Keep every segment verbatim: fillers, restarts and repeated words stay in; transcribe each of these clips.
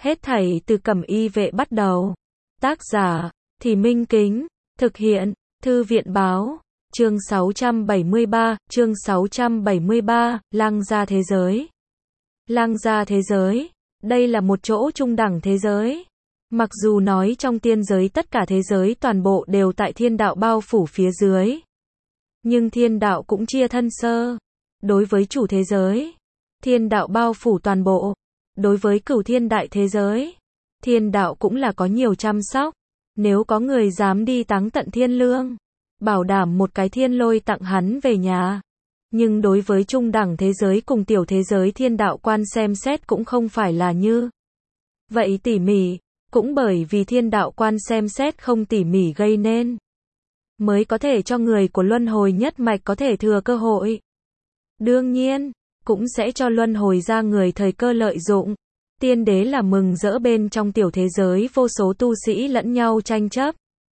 Hết thảy từ Cẩm Y Vệ bắt đầu. Tác giả, Thì Minh Kính. Thực hiện, Thư viện Báo. Chương sáu trăm bảy mươi ba, chương sáu trăm bảy mươi ba, Lăng gia thế giới. Lăng gia thế giới, đây là một chỗ trung đẳng thế giới. Mặc dù nói trong tiên giới tất cả thế giới toàn bộ đều tại thiên đạo bao phủ phía dưới. Nhưng thiên đạo cũng chia thân sơ. Đối với chủ thế giới, thiên đạo bao phủ toàn bộ. Đối với cửu thiên đại thế giới, thiên đạo cũng là có nhiều chăm sóc. Nếu có người dám đi táng tận thiên lương, bảo đảm một cái thiên lôi tặng hắn về nhà. Nhưng đối với trung đẳng thế giới cùng tiểu thế giới thiên đạo quan xem xét cũng không phải là như vậy tỉ mỉ, cũng bởi vì thiên đạo quan xem xét không tỉ mỉ gây nên, mới có thể cho người của luân hồi nhất mạch có thể thừa cơ hội. Đương nhiên, cũng sẽ cho luân hồi ra người thời cơ lợi dụng. Tiên đế là mừng rỡ bên trong tiểu thế giới vô số tu sĩ lẫn nhau tranh chấp,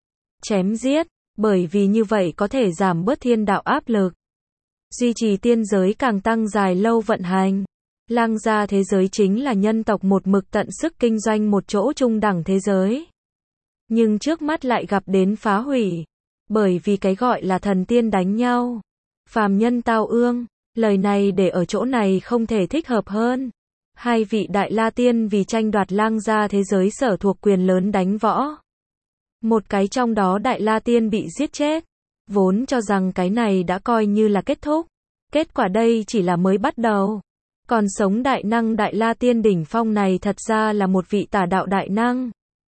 chém giết, bởi vì như vậy có thể giảm bớt thiên đạo áp lực, duy trì tiên giới càng tăng dài lâu vận hành. Lăng gia thế giới chính là nhân tộc một mực tận sức kinh doanh một chỗ trung đẳng thế giới. Nhưng trước mắt lại gặp đến phá hủy, bởi vì cái gọi là thần tiên đánh nhau, phàm nhân tao ương, lời này để ở chỗ này không thể thích hợp hơn. Hai vị đại la tiên vì tranh đoạt lăng gia thế giới sở thuộc quyền lớn đánh võ. Một cái trong đó đại la tiên bị giết chết. Vốn cho rằng cái này đã coi như là kết thúc. Kết quả đây chỉ là mới bắt đầu. Còn sống đại năng đại la tiên đỉnh phong này thật ra là một vị tà đạo đại năng.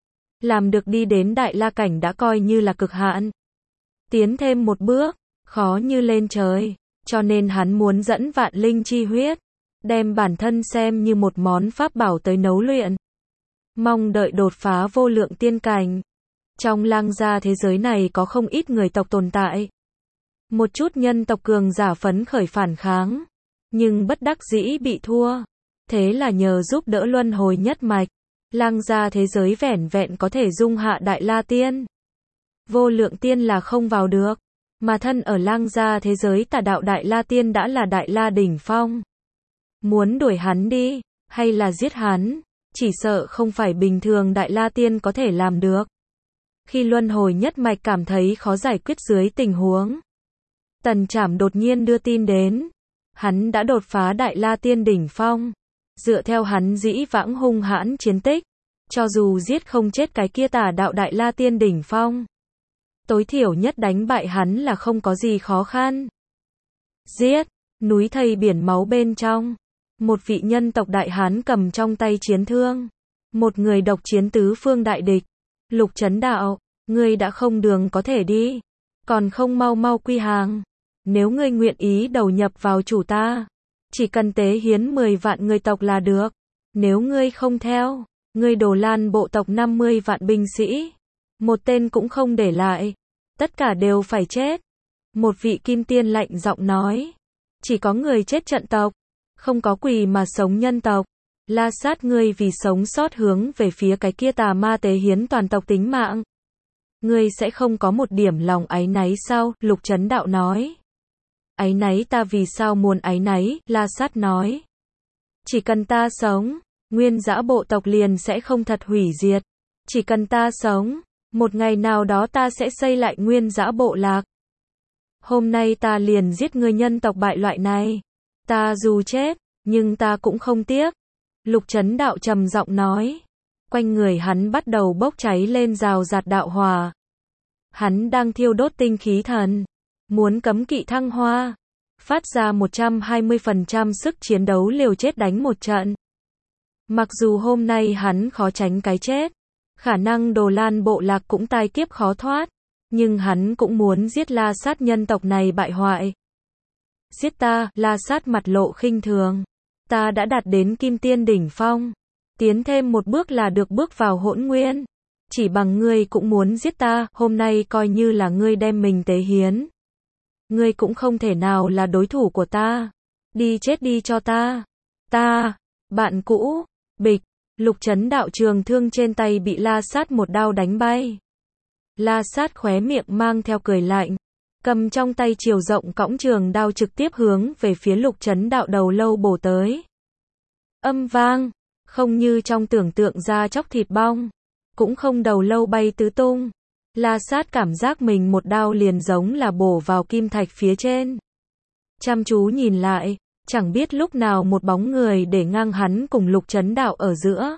Làm được đi đến đại la cảnh đã coi như là cực hạn. Tiến thêm một bước, khó như lên trời. Cho nên hắn muốn dẫn vạn linh chi huyết, đem bản thân xem như một món pháp bảo tới nấu luyện. Mong đợi đột phá vô lượng tiên cảnh. Trong lăng gia thế giới này có không ít người tộc tồn tại. Một chút nhân tộc cường giả phấn khởi phản kháng, nhưng bất đắc dĩ bị thua. Thế là nhờ giúp đỡ luân hồi nhất mạch, lăng gia thế giới vẻn vẹn có thể dung hạ đại la tiên. Vô lượng tiên là không vào được, mà thân ở lăng gia thế giới tà đạo đại la tiên đã là đại la đỉnh phong. Muốn đuổi hắn đi, hay là giết hắn, chỉ sợ không phải bình thường đại la tiên có thể làm được. Khi luân hồi nhất mạch cảm thấy khó giải quyết dưới tình huống, Tần Trảm đột nhiên đưa tin đến. Hắn đã đột phá đại la tiên đỉnh phong. Dựa theo hắn dĩ vãng hung hãn chiến tích, cho dù giết không chết cái kia tà đạo đại la tiên đỉnh phong, tối thiểu nhất đánh bại hắn là không có gì khó khăn. Giết, núi thây biển máu bên trong. Một vị nhân tộc đại hán cầm trong tay chiến thương. Một người độc chiến tứ phương đại địch. Lục Chấn Đạo, ngươi đã không đường có thể đi. Còn không mau mau quy hàng. Nếu ngươi nguyện ý đầu nhập vào chủ ta, chỉ cần tế hiến mười vạn người tộc là được. Nếu ngươi không theo, ngươi Đồ Lan bộ tộc năm mươi vạn binh sĩ, một tên cũng không để lại. Tất cả đều phải chết. Một vị kim tiên lạnh giọng nói. Chỉ có người chết trận tộc, không có quỳ mà sống nhân tộc. La Sát ngươi vì sống sót hướng về phía cái kia tà ma tế hiến toàn tộc tính mạng. Ngươi sẽ không có một điểm lòng áy náy sao? Lục Chấn Đạo nói. Áy náy ta vì sao muốn áy náy? La Sát nói. Chỉ cần ta sống, nguyên dã bộ tộc liền sẽ không thật hủy diệt. Chỉ cần ta sống, một ngày nào đó ta sẽ xây lại nguyên dã bộ lạc. Hôm nay ta liền giết người nhân tộc bại loại này. Ta dù chết, nhưng ta cũng không tiếc. Lục Chấn Đạo trầm giọng nói. Quanh người hắn bắt đầu bốc cháy lên rào rạt đạo hỏa. Hắn đang thiêu đốt tinh khí thần, muốn cấm kỵ thăng hoa, phát ra một trăm hai mươi phần trăm sức chiến đấu liều chết đánh một trận. Mặc dù hôm nay hắn khó tránh cái chết, khả năng Đồ Lan bộ lạc cũng tai kiếp khó thoát, nhưng hắn cũng muốn giết La Sát nhân tộc này bại hoại. Giết ta? La Sát mặt lộ khinh thường. Ta đã đạt đến kim tiên đỉnh phong, tiến thêm một bước là được bước vào hỗn nguyên. Chỉ bằng ngươi cũng muốn giết ta, hôm nay coi như là ngươi đem mình tế hiến. Ngươi cũng không thể nào là đối thủ của ta. Đi chết đi cho ta. Ta, bạn cũ, bịch, Lục Chấn Đạo trường thương trên tay bị La Sát một đao đánh bay. La Sát khóe miệng mang theo cười lạnh, cầm trong tay chiều rộng cõng trường đao trực tiếp hướng về phía Lục Chấn Đạo đầu lâu bổ tới. Âm vang, Không như trong tưởng tượng da chóc thịt bong, cũng không đầu lâu bay tứ tung. La Sát cảm giác mình một đao liền giống là bổ vào kim thạch phía trên. Chăm chú nhìn lại, chẳng biết lúc nào một bóng người để ngang hắn cùng Lục Chấn Đạo ở giữa.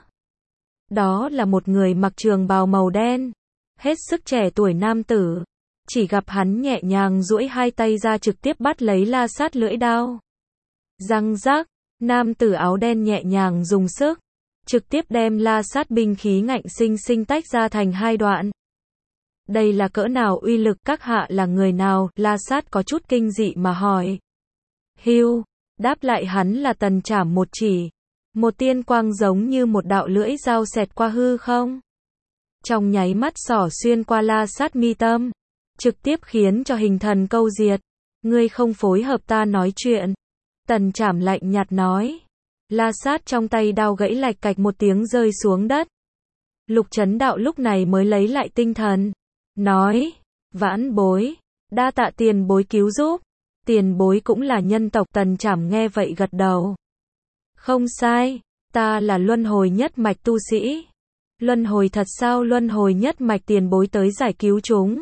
Đó là một người mặc trường bào màu đen, hết sức trẻ tuổi nam tử. Chỉ gặp hắn nhẹ nhàng duỗi hai tay ra trực tiếp bắt lấy La Sát lưỡi đao. Răng rác, nam tử áo đen nhẹ nhàng dùng sức, trực tiếp đem La Sát binh khí ngạnh sinh sinh tách ra thành hai đoạn. Đây là cỡ nào uy lực, các hạ là người nào? La Sát có chút kinh dị mà hỏi. Hưu, đáp lại hắn là Tần Trảm một chỉ. Một tiên quang giống như một đạo lưỡi dao xẹt qua hư không. Trong nháy mắt xỏ xuyên qua La Sát mi tâm, trực tiếp khiến cho hình thần câu diệt. Ngươi không phối hợp ta nói chuyện. Tần Trảm lạnh nhạt nói. La Sát trong tay đao gãy lạch cạch một tiếng rơi xuống đất. Lục Chấn Đạo lúc này mới lấy lại tinh thần. Nói, vãn bối, đa tạ tiền bối cứu giúp. Tiền bối cũng là nhân tộc. Tần Trảm nghe vậy gật đầu. Không sai, ta là luân hồi nhất mạch tu sĩ. Luân hồi thật sao? Luân hồi nhất mạch tiền bối tới giải cứu chúng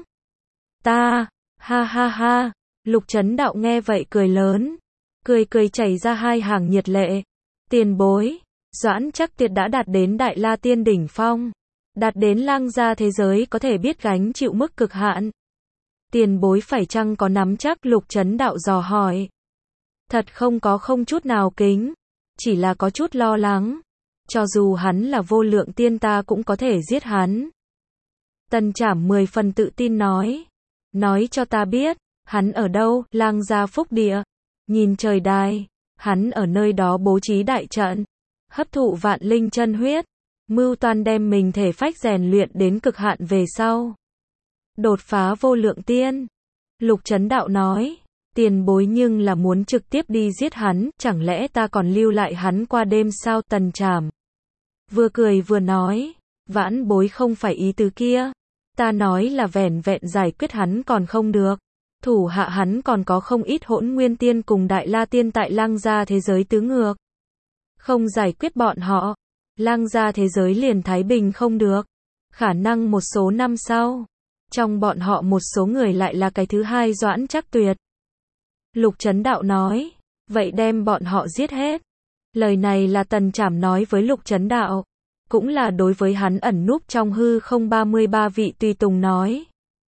ta. Ha ha ha. Lục Chấn Đạo nghe vậy cười lớn. Cười cười chảy ra hai hàng nhiệt lệ. Tiền bối, Doãn Trác Tuyệt đã đạt đến Đại La Tiên đỉnh phong. Đạt đến lang gia thế giới có thể biết gánh chịu mức cực hạn. Tiền bối phải chăng có nắm chắc? Lục Chấn Đạo dò hỏi. Thật không có, không chút nào kính. Chỉ là có chút lo lắng. Cho dù hắn là vô lượng tiên ta cũng có thể giết hắn. Tần Trảm mười phần tự tin nói. Nói cho ta biết, hắn ở đâu? Lang gia phúc địa. Nhìn trời đài, hắn ở nơi đó bố trí đại trận, hấp thụ vạn linh chân huyết, mưu toan đem mình thể phách rèn luyện đến cực hạn về sau. Đột phá vô lượng tiên. Lục Chấn Đạo nói, tiền bối nhưng là muốn trực tiếp đi giết hắn, chẳng lẽ ta còn lưu lại hắn qua đêm sao? Tần Trảm vừa cười vừa nói, vãn bối không phải ý tứ kia. Ta nói là vẻn vẹn giải quyết hắn còn không được. Thủ hạ hắn còn có không ít hỗn nguyên tiên cùng Đại La Tiên tại lang gia thế giới tứ ngược. Không giải quyết bọn họ, lang gia thế giới liền thái bình không được. Khả năng một số năm sau, trong bọn họ một số người lại là cái thứ hai Doãn Trác Tuyệt. Lục Chấn Đạo nói, vậy đem bọn họ giết hết. Lời này là Tần Trảm nói với Lục Chấn Đạo, cũng là đối với hắn ẩn núp trong hư không ba mươi ba vị tùy tùng nói.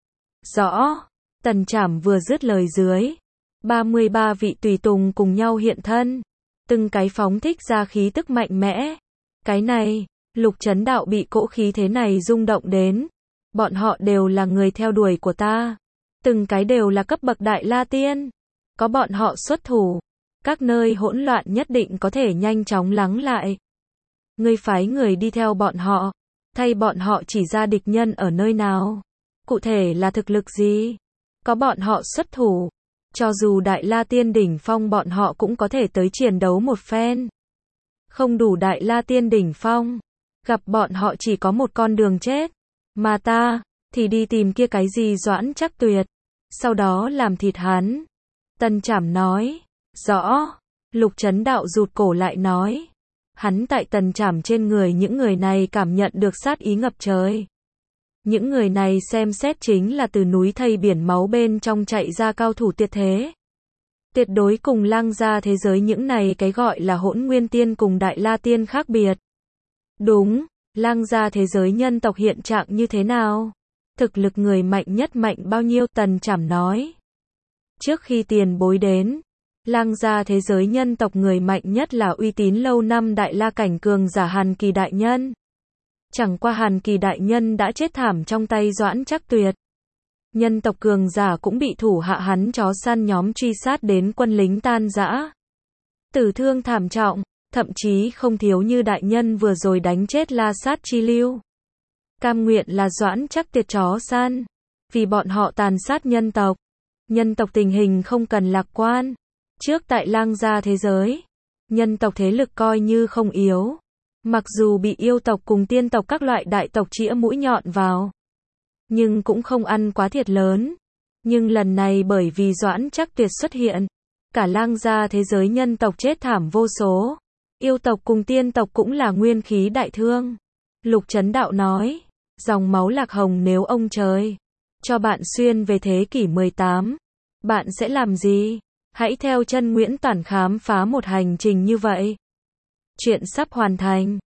Rõ. Tần Trảm vừa dứt lời dưới, ba mươi ba vị tùy tùng cùng nhau hiện thân, từng cái phóng thích ra khí tức mạnh mẽ. Cái này, Lục Chấn Đạo bị cỗ khí thế này rung động đến. Bọn họ đều là người theo đuổi của ta, từng cái đều là cấp bậc Đại La Tiên. Có bọn họ xuất thủ, các nơi hỗn loạn nhất định có thể nhanh chóng lắng lại. Ngươi phái người đi theo bọn họ, thay bọn họ chỉ ra địch nhân ở nơi nào, cụ thể là thực lực gì. Có bọn họ xuất thủ, cho dù Đại La Tiên đỉnh phong bọn họ cũng có thể tới chiến đấu một phen. Không đủ Đại La Tiên đỉnh phong, gặp bọn họ chỉ có một con đường chết. Mà ta, thì đi tìm kia cái gì Doãn Trác Tuyệt, sau đó làm thịt hắn. Tần Trảm nói, rõ. Lục Chấn Đạo rụt cổ lại nói. Hắn tại Tần Trảm trên người những người này cảm nhận được sát ý ngập trời. Những người này xem xét chính là từ núi thây biển máu bên trong chạy ra cao thủ tuyệt thế. Tuyệt đối cùng lang gia thế giới những này cái gọi là hỗn nguyên tiên cùng Đại La Tiên khác biệt. Đúng, lang gia thế giới nhân tộc hiện trạng như thế nào? Thực lực người mạnh nhất mạnh bao nhiêu? Tần Trảm nói. Trước khi tiền bối đến, lang gia thế giới nhân tộc người mạnh nhất là uy tín lâu năm Đại La cảnh cường giả Hàn Kỳ Đại Nhân. Chẳng qua Hàn Kỳ Đại Nhân đã chết thảm trong tay Doãn Trác Tuyệt. Nhân tộc cường giả cũng bị thủ hạ hắn chó săn nhóm truy sát đến quân lính tan rã. Tử thương thảm trọng, thậm chí không thiếu như Đại Nhân vừa rồi đánh chết La Sát chi lưu. Cam nguyện là Doãn Trác Tuyệt chó săn, vì bọn họ tàn sát nhân tộc. Nhân tộc tình hình không cần lạc quan. Trước tại lang gia thế giới, nhân tộc thế lực coi như không yếu. Mặc dù bị yêu tộc cùng tiên tộc các loại đại tộc chĩa mũi nhọn vào, nhưng cũng không ăn quá thiệt lớn. Nhưng lần này bởi vì Doãn Trác Tuyệt xuất hiện, cả lang gia thế giới nhân tộc chết thảm vô số. Yêu tộc cùng tiên tộc cũng là nguyên khí đại thương. Lục Chấn Đạo nói, dòng máu Lạc Hồng nếu ông trời cho bạn xuyên về thế kỷ mười tám, bạn sẽ làm gì? Hãy theo chân Nguyễn Toản khám phá một hành trình như vậy. Chuyện sắp hoàn thành.